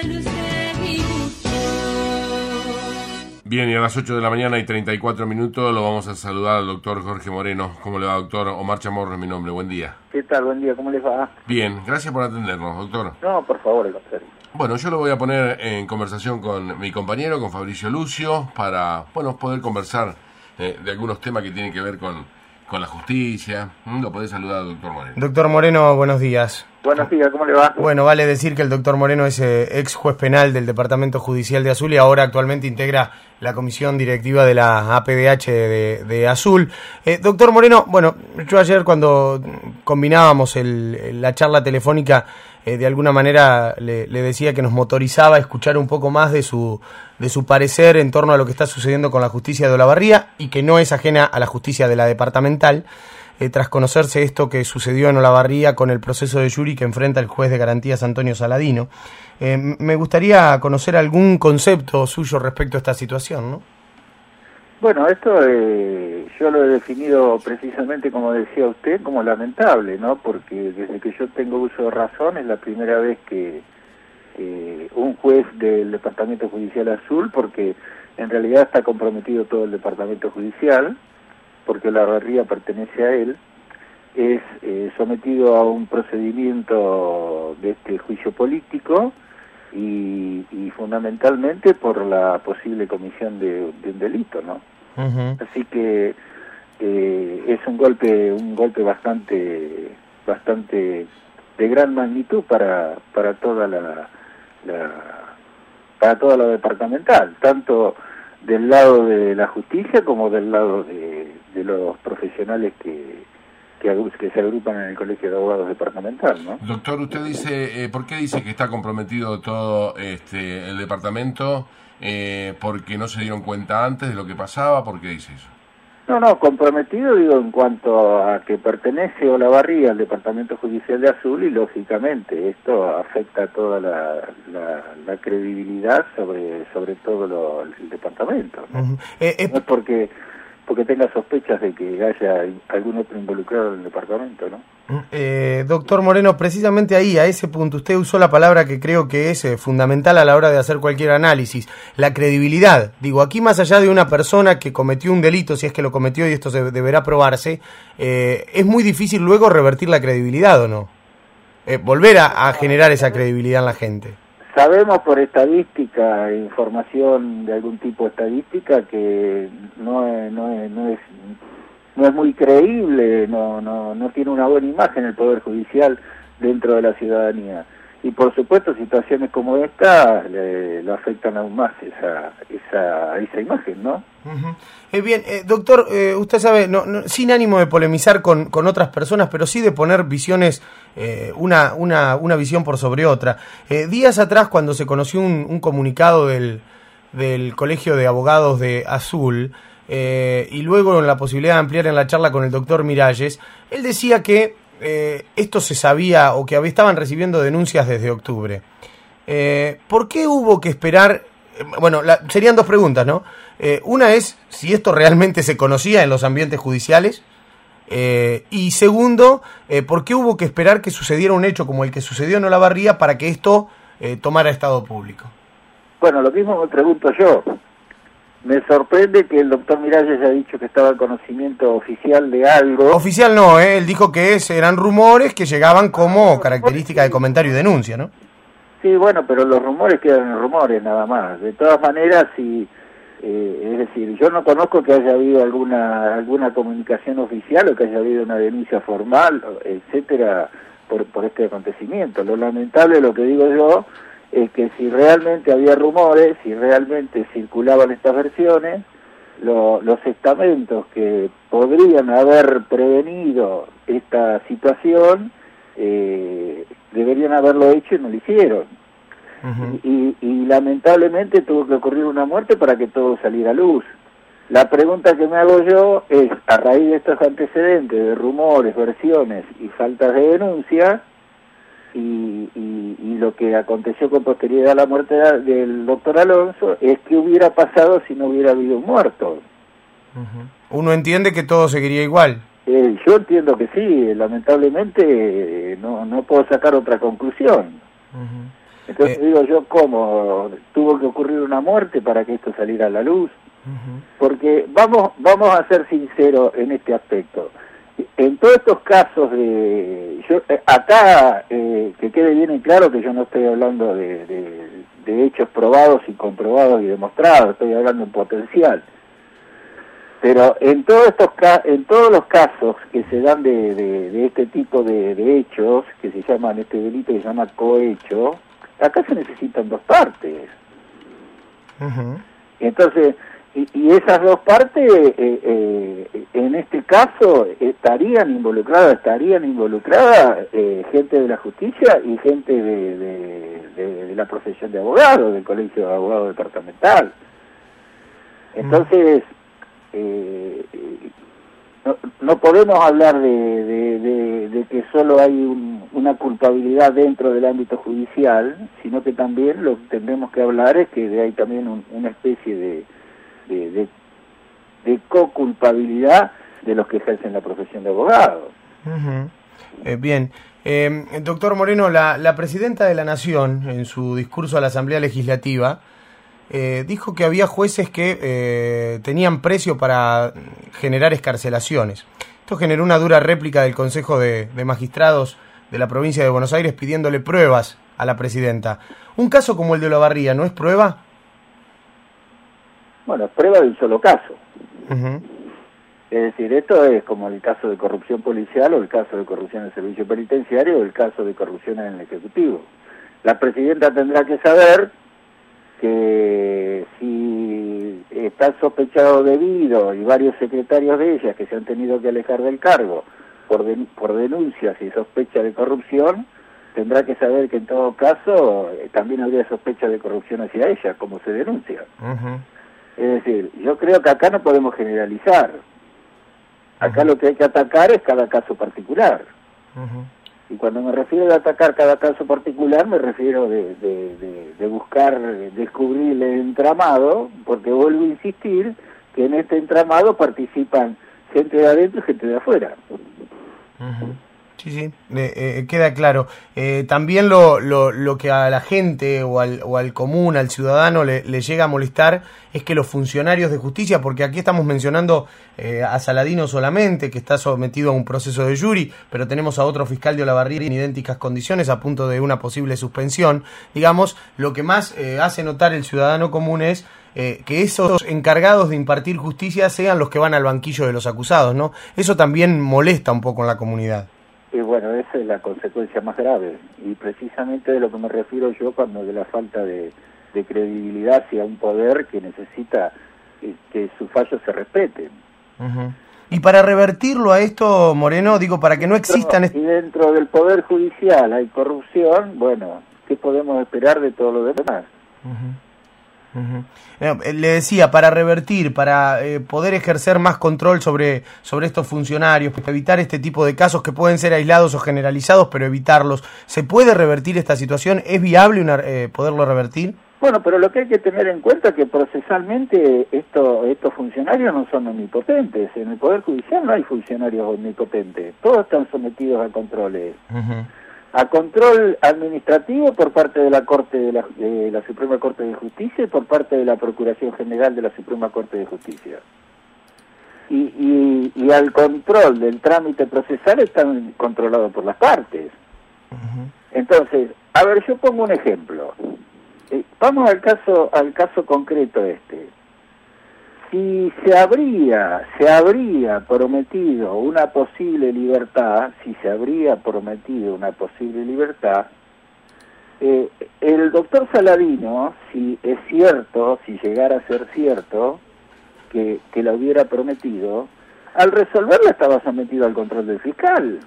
Bien, y a las 8 de la mañana y 34 minutos lo vamos a saludar al doctor Jorge Moreno. ¿Cómo le va, doctor? Omar Chamorro es mi nombre. Buen día. ¿Qué tal? Buen día. ¿Cómo les va? Bien, gracias por atendernos, doctor. No, por favor, el contrario. Bueno, yo lo voy a poner en conversación con mi compañero, con Fabricio Lucio, para poder conversar de algunos temas que tienen que ver con la justicia. Lo podés saludar, doctor Moreno. Doctor Moreno, buenos días. Buenos días, ¿cómo le va? Bueno, vale decir que el doctor Moreno es ex juez penal del Departamento Judicial de Azul y ahora actualmente integra la comisión directiva de la APDH de Azul. Doctor Moreno, bueno, yo ayer cuando combinábamos la charla telefónica, de alguna manera le decía que nos motorizaba a escuchar un poco más de su parecer en torno a lo que está sucediendo con la justicia de Olavarría y que no es ajena a la justicia de la departamental. Tras conocerse esto que sucedió en Olavarría con el proceso de Yuri que enfrenta el juez de garantías Antonio Saladino. Me gustaría conocer algún concepto suyo respecto a esta situación, ¿no? Bueno, esto yo lo he definido precisamente, como decía usted, como lamentable, ¿no? Porque desde que yo tengo uso de razón es la primera vez que un juez del Departamento Judicial Azul, porque en realidad está comprometido todo el Departamento Judicial, porque Olavarría pertenece a él, es sometido a un procedimiento de este juicio político y fundamentalmente por la posible comisión de un delito, ¿no? Uh-huh. Así que es un golpe bastante de gran magnitud para toda para toda la departamental, tanto del lado de la justicia como del lado de los profesionales que se agrupan en el Colegio de Abogados departamental, ¿no? Doctor, usted dice, ¿por qué dice que está comprometido todo el departamento? ¿Porque no se dieron cuenta antes de lo que pasaba? ¿Por qué dice eso? No, comprometido digo en cuanto a que pertenece Olavarría al Departamento Judicial de Azul y lógicamente esto afecta toda la credibilidad sobre todo el departamento, ¿no? No es porque tenga sospechas de que haya algún otro involucrado en el departamento, ¿no? Doctor Moreno, precisamente ahí, a ese punto, usted usó la palabra que creo que es fundamental a la hora de hacer cualquier análisis, la credibilidad. Digo, aquí más allá de una persona que cometió un delito, si es que lo cometió y esto deberá probarse, es muy difícil luego revertir la credibilidad, ¿o no? Volver a generar esa credibilidad en la gente. Sabemos por estadística, información de algún tipo estadística, que no es muy creíble, no tiene una buena imagen el Poder Judicial dentro de la ciudadanía. Y por supuesto situaciones como esta lo afectan aún más esa imagen, ¿no? Uh-huh. Bien, doctor, usted sabe, sin ánimo de polemizar con otras personas, pero sí de poner visiones, una visión por sobre otra. Días atrás, cuando se conoció un comunicado del Colegio de Abogados de Azul, y luego en la posibilidad de ampliar en la charla con el doctor Miralles, él decía que esto se sabía o que estaban recibiendo denuncias desde octubre. ¿Por qué hubo que esperar? Bueno, serían dos preguntas, ¿no? Una es si esto realmente se conocía en los ambientes judiciales, y segundo, ¿por qué hubo que esperar que sucediera un hecho como el que sucedió en Olavarría para que esto tomara estado público? Bueno, lo mismo me pregunto yo. Me sorprende que el doctor Miralles haya dicho que estaba en conocimiento oficial de algo. Oficial no, él dijo que eran rumores que llegaban como característica de comentario y denuncia, ¿no? Sí, bueno, pero los rumores quedan en rumores nada más. De todas maneras, es decir, yo no conozco que haya habido alguna comunicación oficial o que haya habido una denuncia formal, etcétera, por este acontecimiento. Lo lamentable, lo que digo yo, es que si realmente había rumores, si realmente circulaban estas versiones, los estamentos que podrían haber prevenido esta situación deberían haberlo hecho y no lo hicieron. Uh-huh. Y lamentablemente tuvo que ocurrir una muerte para que todo saliera a luz. La pregunta que me hago yo es, a raíz de estos antecedentes de rumores, versiones y faltas de denuncia, y lo que aconteció con posterioridad a la muerte del doctor Alonso, es que hubiera pasado si no hubiera habido un muerto. Uh-huh. Uno entiende que todo seguiría igual. Yo entiendo que sí, lamentablemente no puedo sacar otra conclusión. Uh-huh. Entonces digo yo, ¿cómo? ¿Tuvo que ocurrir una muerte para que esto saliera a la luz? Porque vamos a ser sinceros en este aspecto. En todos estos casos acá que quede bien en claro que yo no estoy hablando de hechos probados y comprobados y demostrados, estoy hablando en potencial. Pero en todos los casos que se dan de este tipo de hechos, que se llaman, este delito que se llama cohecho, acá se necesitan dos partes. Entonces, y esas dos partes, en este caso, estarían involucradas gente de la justicia y gente de la profesión de abogado, del Colegio de Abogados Departamental. Entonces, no podemos hablar de que solo hay una culpabilidad dentro del ámbito judicial, sino que también lo que tendremos que hablar es que hay también una especie de co-culpabilidad de los que ejercen la profesión de abogado. Bien. Doctor Moreno, la presidenta de la Nación, en su discurso a la Asamblea Legislativa, dijo que había jueces que tenían precio para generar excarcelaciones. Esto generó una dura réplica del Consejo de Magistrados de la provincia de Buenos Aires pidiéndole pruebas a la presidenta. ¿Un caso como el de Olavarría no es prueba? Bueno, es prueba de un solo caso. Es decir, esto es como el caso de corrupción policial o el caso de corrupción en el servicio penitenciario o el caso de corrupción en el Ejecutivo. La presidenta tendrá que saber que si está sospechado debido y varios secretarios de ella que se han tenido que alejar del cargo por denuncias y sospecha de corrupción, tendrá que saber que en todo caso también habría sospecha de corrupción hacia ella, como se denuncia. Es decir, yo creo que acá no podemos generalizar. Acá lo que hay que atacar es cada caso particular. Y cuando me refiero a atacar cada caso particular, me refiero de buscar descubrir el entramado, porque vuelvo a insistir que en este entramado participan gente de adentro y gente de afuera. Sí, queda claro. También lo que a la gente o al común, al ciudadano le llega a molestar es que los funcionarios de justicia, porque aquí estamos mencionando a Saladino solamente, que está sometido a un proceso de jury, pero tenemos a otro fiscal de Olavarría en idénticas condiciones a punto de una posible suspensión. Digamos, lo que más hace notar el ciudadano común es que esos encargados de impartir justicia sean los que van al banquillo de los acusados, ¿no? Eso también molesta un poco en la comunidad. Y bueno, esa es la consecuencia más grave, y precisamente de lo que me refiero yo cuando de la falta de credibilidad hacia un poder que necesita que sus fallos se respeten. Y para revertirlo a esto, Moreno, digo, para que no existan... Y dentro del Poder Judicial hay corrupción, bueno, ¿qué podemos esperar de todo lo demás? Le decía, para revertir, para poder ejercer más control sobre estos funcionarios, para evitar este tipo de casos que pueden ser aislados o generalizados, pero evitarlos, ¿se puede revertir esta situación? ¿Es viable poderlo revertir? Bueno, pero lo que hay que tener en cuenta es que procesalmente estos funcionarios no son omnipotentes. En el Poder Judicial no hay funcionarios omnipotentes, todos están sometidos a controles. A control administrativo por parte de la Corte de la Suprema Corte de Justicia y por parte de la Procuración General de la Suprema Corte de Justicia. Y al control del trámite procesal están controlados por las partes. Entonces, a ver, yo pongo un ejemplo. Vamos al caso concreto este. Si se habría prometido una posible libertad, el doctor Saladino, si es cierto, si llegara a ser cierto que la hubiera prometido, al resolverla estaba sometido al control del fiscal.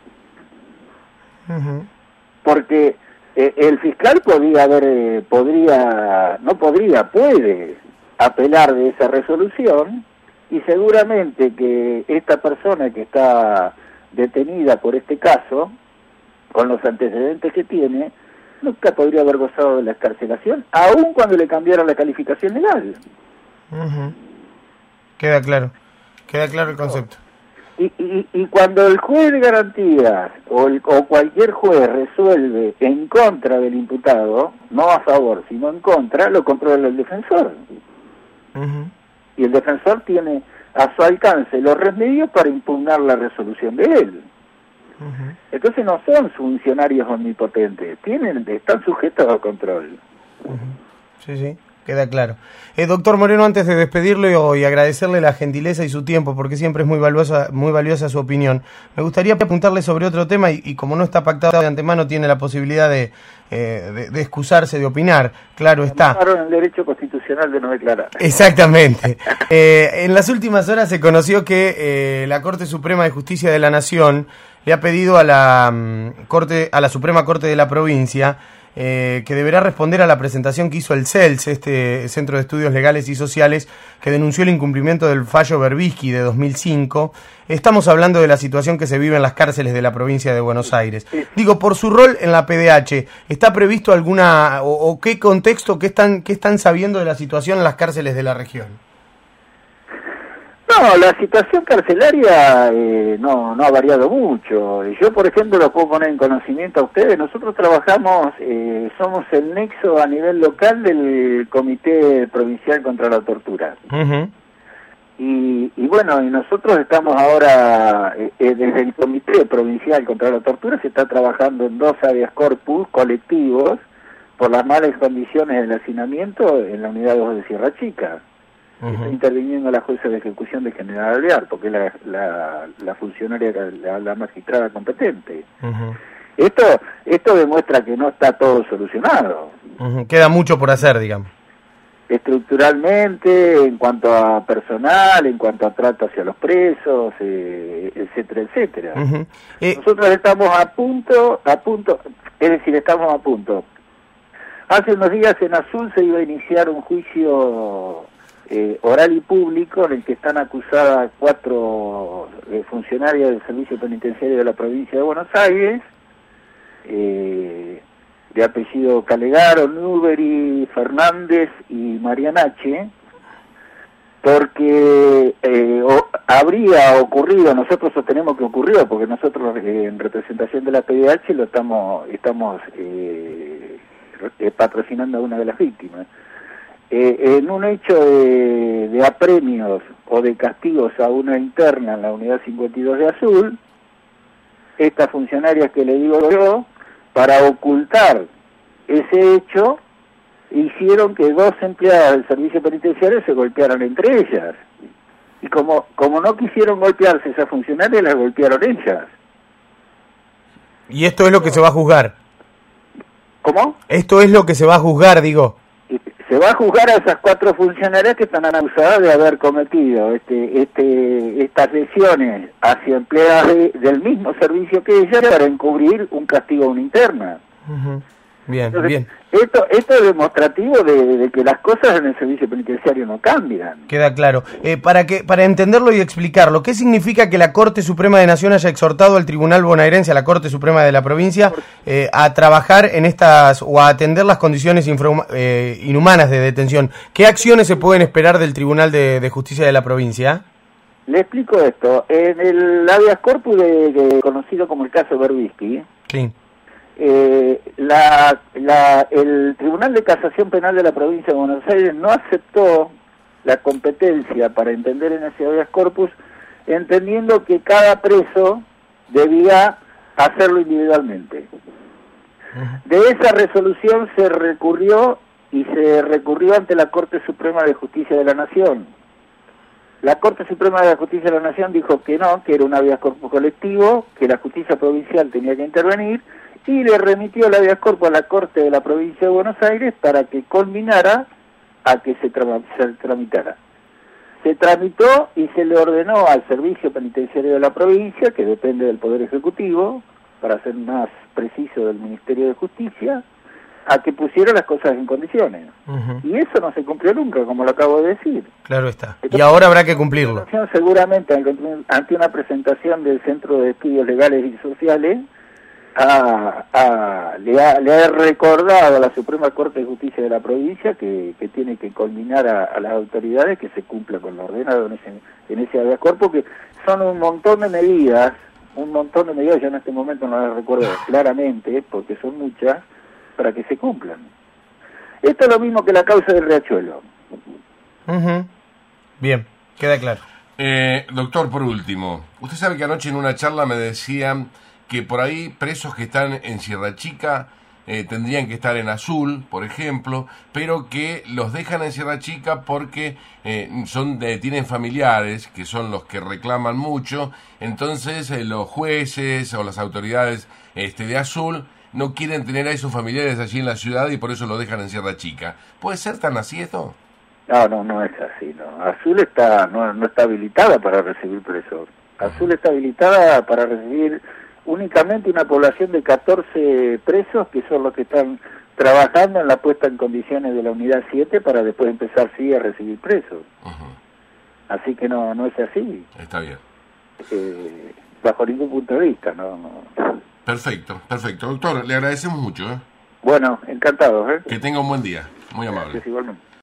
Porque el fiscal puede apelar de esa resolución, y seguramente que esta persona que está detenida por este caso, con los antecedentes que tiene, nunca podría haber gozado de la excarcelación, aun cuando le cambiaron la calificación legal. Queda claro el concepto. Y cuando el juez de garantías o cualquier juez resuelve en contra del imputado, no a favor, sino en contra, lo controla el defensor. Y el defensor tiene a su alcance los remedios para impugnar la resolución de él. Entonces no son funcionarios omnipotentes, están sujetos a control. Sí, sí. Queda claro. Doctor Moreno, antes de despedirle y agradecerle la gentileza y su tiempo, porque siempre es muy valiosa su opinión, me gustaría preguntarle sobre otro tema y como no está pactado de antemano, tiene la posibilidad de excusarse, de opinar, claro está. El derecho constitucional de no declarar. Exactamente. En las últimas horas se conoció que la Corte Suprema de Justicia de la Nación le ha pedido a la Suprema Corte de la Provincia que deberá responder a la presentación que hizo el CELS, este Centro de Estudios Legales y Sociales, que denunció el incumplimiento del fallo Berbisky de 2005. Estamos hablando de la situación que se vive en las cárceles de la provincia de Buenos Aires. Digo, por su rol en la PDH, ¿está previsto alguna, o qué contexto, qué están sabiendo de la situación en las cárceles de la región? No, la situación carcelaria no ha variado mucho. Yo, por ejemplo, lo puedo poner en conocimiento a ustedes. Nosotros trabajamos, somos el nexo a nivel local del Comité Provincial contra la Tortura. Y bueno, y nosotros estamos ahora, desde el Comité Provincial contra la Tortura, se está trabajando en 2 habeas corpus colectivos por las malas condiciones del hacinamiento en la unidad 2 de Sierra Chica. Está interviniendo la jueza de ejecución de General Alvear, porque es la funcionaria, la magistrada competente. Esto demuestra que no está todo solucionado. Queda mucho por hacer, digamos. Estructuralmente, en cuanto a personal, en cuanto a trato hacia los presos, etcétera, etcétera. Nosotros estamos a punto, es decir, estamos a punto. Hace unos días en Azul se iba a iniciar un juicio oral y público en el que están acusadas 4 funcionarias del Servicio Penitenciario de la provincia de Buenos Aires, de apellido Calegaro, Newbery, Fernández y Marianache, porque habría ocurrido, nosotros sostenemos que ocurrió, porque nosotros en representación de la PDH lo estamos patrocinando a una de las víctimas. En un hecho de apremios o de castigos a una interna en la unidad 52 de Azul, estas funcionarias que le digo yo, para ocultar ese hecho, hicieron que 2 empleadas del servicio penitenciario se golpearan entre ellas. Y como no quisieron golpearse esas funcionarias, las golpearon ellas. ¿Y esto es lo que se va a juzgar? ¿Cómo? Esto es lo que se va a juzgar, digo. Se va a juzgar a esas 4 funcionarias que están acusadas de haber cometido estas lesiones hacia empleadas del mismo servicio que ellas para encubrir un castigo a una interna. Bien, entonces, bien. Esto es demostrativo de que las cosas en el servicio penitenciario no cambian. Queda claro. Para entenderlo y explicarlo, ¿qué significa que la Corte Suprema de Nación haya exhortado al Tribunal Bonaerense, a la Corte Suprema de la provincia, a trabajar en estas o a atender las condiciones inhumanas de detención? ¿Qué acciones se pueden esperar del Tribunal de Justicia de la provincia? Le explico esto. En el habeas corpus conocido como el caso Berbisky, sí. El Tribunal de Casación Penal de la provincia de Buenos Aires no aceptó la competencia para entender en ese habeas corpus, entendiendo que cada preso debía hacerlo individualmente. De esa resolución se recurrió ante la Corte Suprema de Justicia de la Nación. La Corte Suprema de la Justicia de la Nación dijo que no, que era un habeas corpus colectivo, que la justicia provincial tenía que intervenir, y le remitió el habeas corpus a la Corte de la provincia de Buenos Aires para que culminara a que se tramitara. Se tramitó y se le ordenó al Servicio Penitenciario de la provincia, que depende del Poder Ejecutivo, para ser más preciso del Ministerio de Justicia, a que pusiera las cosas en condiciones. Y eso no se cumplió nunca, como lo acabo de decir. Claro está. Entonces, y ahora habrá que cumplirlo. Seguramente, ante una presentación del Centro de Estudios Legales y Sociales, le ha recordado a la Suprema Corte de Justicia de la provincia que tiene que culminar a las autoridades que se cumpla con lo ordenado en ese habeas corpus, que son un montón de medidas, yo en este momento no las recuerdo claramente, porque son muchas, para que se cumplan. Esto es lo mismo que la causa del Riachuelo. Bien, queda claro. Doctor, por último, usted sabe que anoche en una charla me decían que por ahí presos que están en Sierra Chica tendrían que estar en Azul, por ejemplo, pero que los dejan en Sierra Chica porque tienen familiares que son los que reclaman mucho, entonces los jueces o las autoridades de Azul no quieren tener a esos familiares allí en la ciudad y por eso los dejan en Sierra Chica. ¿Puede ser tan así esto? No es así, no. Azul no está habilitada para recibir presos. Azul está habilitada para recibir únicamente una población de 14 presos, que son los que están trabajando en la puesta en condiciones de la unidad 7 para después empezar, sí, a recibir presos. Así que no es así. Está bien. Bajo ningún punto de vista, no. Perfecto. Doctor, le agradecemos mucho. Bueno, encantado. Que tenga un buen día. Muy amable. Gracias, igualmente.